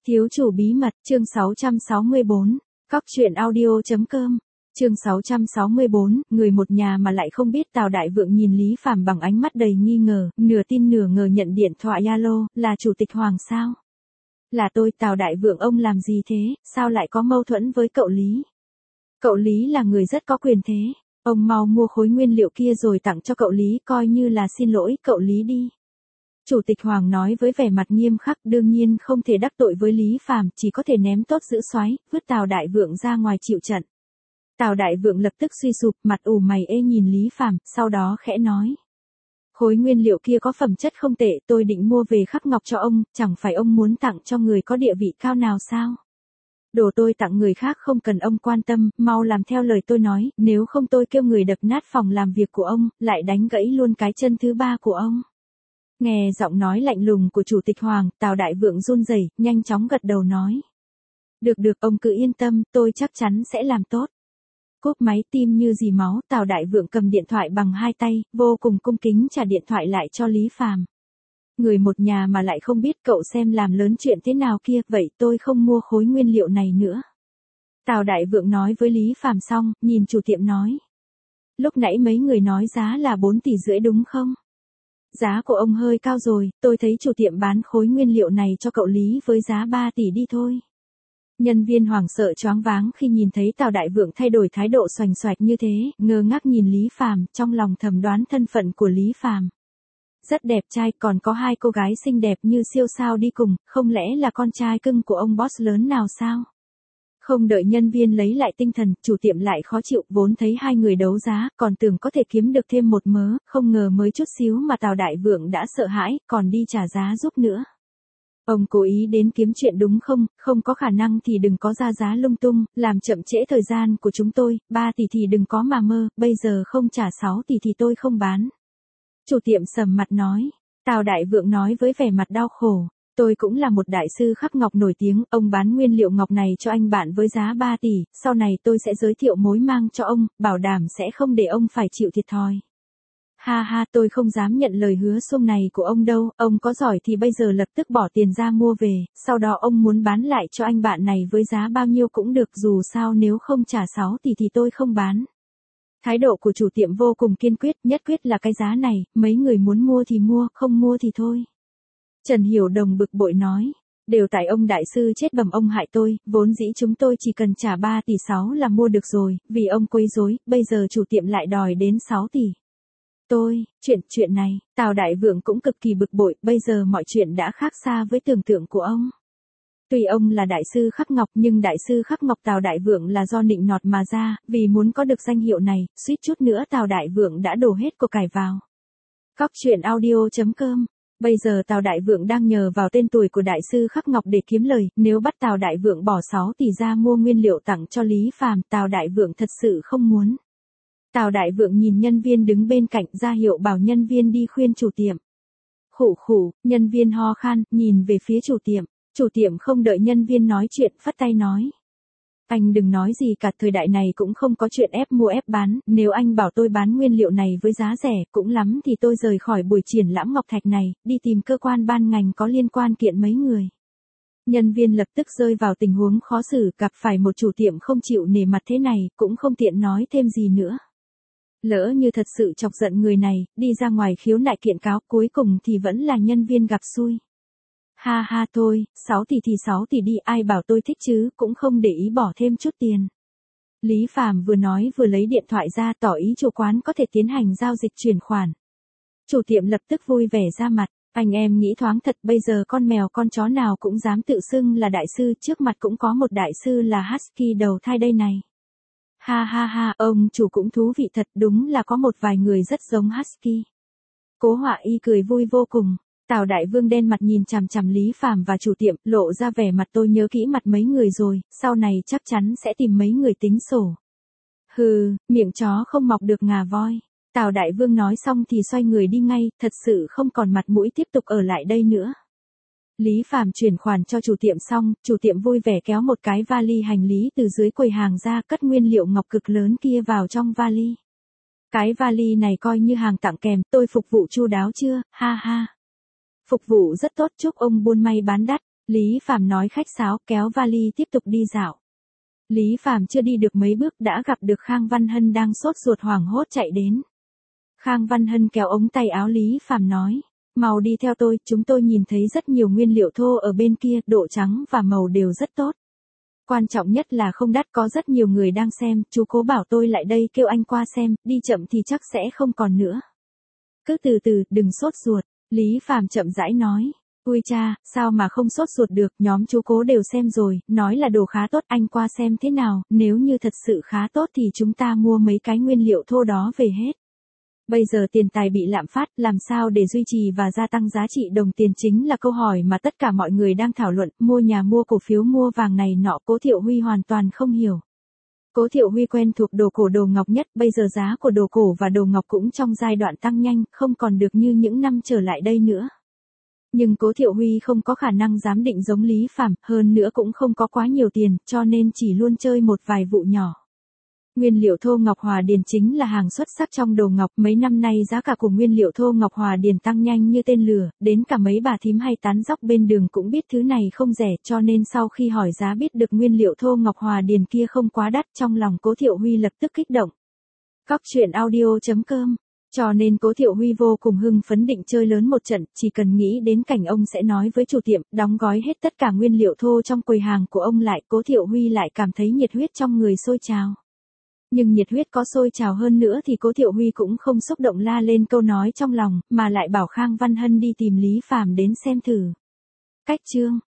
Thiếu chủ bí mật, chương 664, Cóc truyện audio.com, chương 664, người một nhà mà lại không biết. Tào Đại Vượng nhìn Lý Phàm bằng ánh mắt đầy nghi ngờ, nửa tin nửa ngờ nhận điện thoại alo, là Chủ tịch Hoàng sao? Là tôi. Tào Đại Vượng, ông làm gì thế, sao lại có mâu thuẫn với cậu Lý? Cậu Lý là người rất có quyền thế, ông mau mua khối nguyên liệu kia rồi tặng cho cậu Lý, coi như là xin lỗi cậu Lý đi. Chủ tịch Hoàng nói với vẻ mặt nghiêm khắc, đương nhiên không thể đắc tội với Lý Phàm, chỉ có thể ném tốt giữ xoáy, vứt Tào Đại Vượng ra ngoài chịu trận. Tào Đại Vượng lập tức suy sụp, mặt ủ mày ê nhìn Lý Phàm, sau đó khẽ nói: khối nguyên liệu kia có phẩm chất không tệ, tôi định mua về khắc ngọc cho ông, chẳng phải ông muốn tặng cho người có địa vị cao nào sao? Đồ tôi tặng người khác không cần ông quan tâm, mau làm theo lời tôi nói, nếu không tôi kêu người đập nát phòng làm việc của ông, lại đánh gãy luôn cái chân thứ ba của ông. Nghe giọng nói lạnh lùng của Chủ tịch Hoàng, Tào Đại Vượng run rẩy, nhanh chóng gật đầu nói: được, ông cứ yên tâm, tôi chắc chắn sẽ làm tốt. Cúp máy, tim như dì máu, Tào Đại Vượng cầm điện thoại bằng hai tay, vô cùng cung kính trả điện thoại lại cho Lý Phàm. Người một nhà mà lại không biết, cậu xem làm lớn chuyện thế nào kia, vậy tôi không mua khối nguyên liệu này nữa. Tào Đại Vượng nói với Lý Phàm xong, nhìn chủ tiệm nói: lúc nãy mấy người nói giá là 4,5 tỷ đúng không? Giá của ông hơi cao rồi, tôi thấy chủ tiệm bán khối nguyên liệu này cho cậu Lý với giá 3 tỷ đi thôi. Nhân viên hoảng sợ choáng váng khi nhìn thấy Tào Đại Vượng thay đổi thái độ xoành xoạch như thế, ngơ ngác nhìn Lý Phàm, trong lòng thầm đoán thân phận của Lý Phàm. Rất đẹp trai, còn có hai cô gái xinh đẹp như siêu sao đi cùng, không lẽ là con trai cưng của ông boss lớn nào sao? Không đợi nhân viên lấy lại tinh thần, chủ tiệm lại khó chịu, vốn thấy hai người đấu giá, còn tưởng có thể kiếm được thêm một mớ, không ngờ mới chút xíu mà Tào Đại Vượng đã sợ hãi, còn đi trả giá giúp nữa. Ông cố ý đến kiếm chuyện đúng không? Không có khả năng thì đừng có ra giá lung tung, làm chậm trễ thời gian của chúng tôi, 3 tỷ thì đừng có mà mơ, bây giờ không trả 6 tỷ thì tôi không bán. Chủ tiệm sầm mặt nói. Tào Đại Vượng nói với vẻ mặt đau khổ: tôi cũng là một đại sư khắc ngọc nổi tiếng, ông bán nguyên liệu ngọc này cho anh bạn với giá 3 tỷ, sau này tôi sẽ giới thiệu mối mang cho ông, bảo đảm sẽ không để ông phải chịu thiệt thòi. Ha ha, tôi không dám nhận lời hứa xuông này của ông đâu, ông có giỏi thì bây giờ lập tức bỏ tiền ra mua về, sau đó ông muốn bán lại cho anh bạn này với giá bao nhiêu cũng được, dù sao nếu không trả 6 tỷ thì tôi không bán. Thái độ của chủ tiệm vô cùng kiên quyết, nhất quyết là cái giá này, mấy người muốn mua thì mua, không mua thì thôi. Trần Hiểu Đồng bực bội nói: đều tại ông đại sư chết bầm, ông hại tôi, vốn dĩ chúng tôi chỉ cần trả 3,6 tỷ là mua được rồi, vì ông quấy rối, bây giờ chủ tiệm lại đòi đến 6 tỷ. Chuyện này, Tào Đại Vượng cũng cực kỳ bực bội, bây giờ mọi chuyện đã khác xa với tưởng tượng của ông. Tuy ông là đại sư khắc ngọc nhưng đại sư khắc ngọc Tào Đại Vượng là do nịnh nọt mà ra, vì muốn có được danh hiệu này, suýt chút nữa Tào Đại Vượng đã đổ hết của cải vào. Cóc truyện audio.com. Bây giờ Tào Đại Vượng đang nhờ vào tên tuổi của đại sư khắc ngọc để kiếm lời, nếu bắt Tào Đại Vượng bỏ 6 tỷ ra mua nguyên liệu tặng cho Lý Phàm, Tào Đại Vượng thật sự không muốn. Tào Đại Vượng nhìn nhân viên đứng bên cạnh, ra hiệu bảo nhân viên đi khuyên chủ tiệm. Khụ khụ, nhân viên ho khan, nhìn về phía chủ tiệm. Chủ tiệm không đợi nhân viên nói chuyện, phất tay nói: anh đừng nói gì cả, thời đại này cũng không có chuyện ép mua ép bán, nếu anh bảo tôi bán nguyên liệu này với giá rẻ, cũng lắm thì tôi rời khỏi buổi triển lãm ngọc thạch này, đi tìm cơ quan ban ngành có liên quan kiện mấy người. Nhân viên lập tức rơi vào tình huống khó xử, gặp phải một chủ tiệm không chịu nể mặt thế này, cũng không tiện nói thêm gì nữa. Lỡ như thật sự chọc giận người này, đi ra ngoài khiếu nại kiện cáo, cuối cùng thì vẫn là nhân viên gặp xui. Ha ha, thôi, 6 tỷ thì 6 tỷ đi, ai bảo tôi thích chứ, cũng không để ý bỏ thêm chút tiền. Lý Phàm vừa nói vừa lấy điện thoại ra, tỏ ý chủ quán có thể tiến hành giao dịch chuyển khoản. Chủ tiệm lập tức vui vẻ ra mặt: anh em nghĩ thoáng thật, bây giờ con mèo con chó nào cũng dám tự xưng là đại sư, trước mặt cũng có một đại sư là Husky đầu thai đây này. Ha ha ha, ông chủ cũng thú vị thật, đúng là có một vài người rất giống Husky. Cố Họa Y cười vui vô cùng. Tào Đại Vương đen mặt nhìn chằm chằm Lý Phàm và chủ tiệm, lộ ra vẻ mặt tôi nhớ kỹ mặt mấy người rồi, sau này chắc chắn sẽ tìm mấy người tính sổ. Hừ, miệng chó không mọc được ngà voi. Tào Đại Vương nói xong thì xoay người đi ngay, thật sự không còn mặt mũi tiếp tục ở lại đây nữa. Lý Phàm chuyển khoản cho chủ tiệm xong, chủ tiệm vui vẻ kéo một cái vali hành lý từ dưới quầy hàng ra, cất nguyên liệu ngọc cực lớn kia vào trong vali. Cái vali này coi như hàng tặng kèm, tôi phục vụ chu đáo chưa, ha ha. Phục vụ rất tốt, chúc ông buôn may bán đắt. Lý Phàm nói khách sáo, kéo vali tiếp tục đi dạo. Lý Phàm chưa đi được mấy bước đã gặp được Khang Văn Hân đang sốt ruột hoảng hốt chạy đến. Khang Văn Hân kéo ống tay áo Lý Phàm nói, mau đi theo tôi, chúng tôi nhìn thấy rất nhiều nguyên liệu thô ở bên kia, độ trắng và màu đều rất tốt. Quan trọng nhất là không đắt, có rất nhiều người đang xem, chú Cố bảo tôi lại đây kêu anh qua xem, đi chậm thì chắc sẽ không còn nữa. Cứ từ từ, đừng sốt ruột, Lý Phàm chậm rãi nói. Ui cha, sao mà không sốt ruột được, nhóm chú Cố đều xem rồi, nói là đồ khá tốt, anh qua xem thế nào, nếu như thật sự khá tốt thì chúng ta mua mấy cái nguyên liệu thô đó về hết. Bây giờ tiền tài bị lạm phát, làm sao để duy trì và gia tăng giá trị đồng tiền chính là câu hỏi mà tất cả mọi người đang thảo luận, mua nhà mua cổ phiếu mua vàng này nọ. Cố Thiệu Huy hoàn toàn không hiểu. Cố Thiệu Huy quen thuộc đồ cổ đồ ngọc nhất, bây giờ giá của đồ cổ và đồ ngọc cũng trong giai đoạn tăng nhanh, không còn được như những năm trở lại đây nữa. Nhưng Cố Thiệu Huy không có khả năng giám định giống Lý Phàm, hơn nữa cũng không có quá nhiều tiền, cho nên chỉ luôn chơi một vài vụ nhỏ. Nguyên liệu thô ngọc Hòa Điền chính là hàng xuất sắc trong đồ ngọc, mấy năm nay giá cả của nguyên liệu thô ngọc Hòa Điền tăng nhanh như tên lửa, đến cả mấy bà thím hay tán dóc bên đường cũng biết thứ này không rẻ, cho nên sau khi hỏi giá biết được nguyên liệu thô ngọc Hòa Điền kia không quá đắt, trong lòng Cố Thiệu Huy lập tức kích động. Cóc.audio.com. Cho nên Cố Thiệu Huy vô cùng hưng phấn định chơi lớn một trận, chỉ cần nghĩ đến cảnh ông sẽ nói với chủ tiệm, đóng gói hết tất cả nguyên liệu thô trong quầy hàng của ông lại, Cố Thiệu Huy lại cảm thấy nhiệt huyết trong người sôi trào. Nhưng nhiệt huyết có sôi trào hơn nữa thì Cố Thiệu Huy cũng không xúc động la lên câu nói trong lòng, mà lại bảo Khang Văn Hân đi tìm Lý Phàm đến xem thử. Cách chương